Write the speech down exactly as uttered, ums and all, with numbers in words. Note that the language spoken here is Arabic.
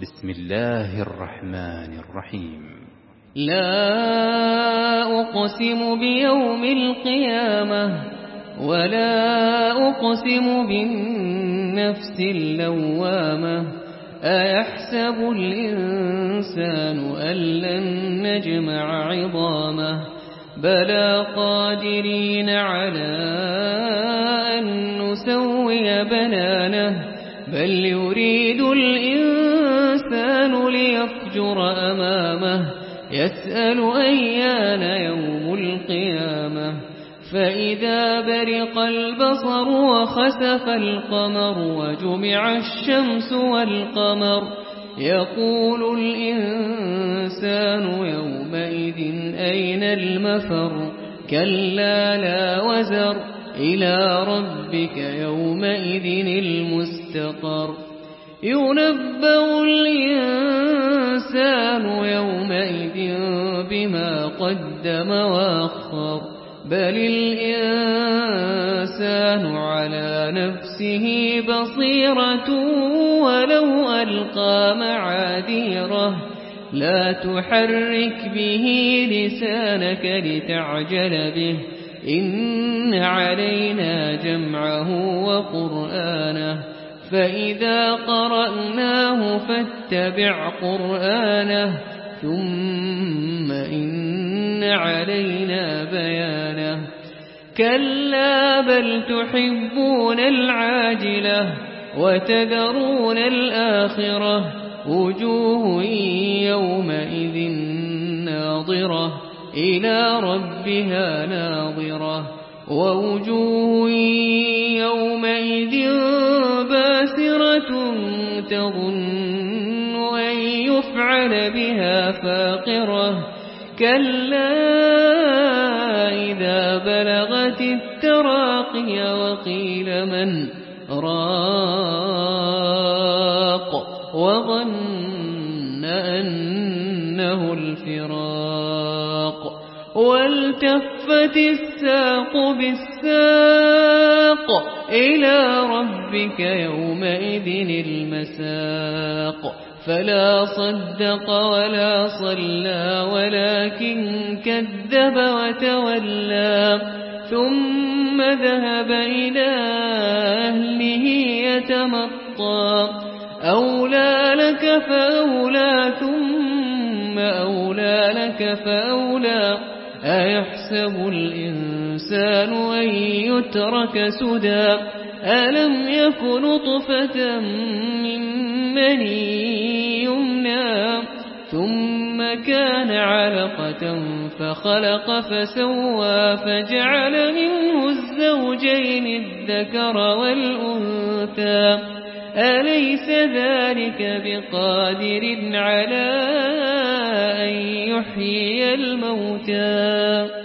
بسم الله الرحمن الرحيم. لا أقسم بيوم القيامة ولا أقسم بالنفس اللوامة أيحسب الإنسان أن لن نجمع عظامه بلى قادرين على أن نسوي بنانه بل يريد الإنسان ليفجر أمامه يسأل أيان يوم القيامة فإذا برق البصر وخسف القمر وجمع الشمس والقمر يقول الإنسان يومئذ أين المفر كلا لا وزر إلى ربك يومئذ المستقر ينبأ الإنسان يومئذ بما قدم وأخر بل الإنسان على نفسه بصيرة ولو ألقى معاذيره لا تحرك به لسانك لتعجل به إن علينا جمعه وقرآنه فإذا قرأناه فاتبع قرآنه ثم إن علينا بيانه كلا بل تحبون العاجلة وتذرون الآخرة وجوه يومئذ ناظرة إلى ربها ناظرة ووجوه يومئذ باسرة تظن أن يفعل بها فاقرة كلا إذا بلغت التراقي وقيل من راق وظن أنه الفراق والتفت الساق بالساق إلى ربك يومئذ المساق فلا صدق ولا صلى ولكن كذب وتولى ثم ذهب إلى أهله يتمطى أولى لك فأولى ثم أولى لك فأولى أيحسب الإنسان أن يترك سدى ألم يك نطفة من مني يمنى ثم كان علقة فخلق فسوى فجعل منه الزوجين الذكر والأنثى أليس ذلك بقادر على أن يحيي الموتى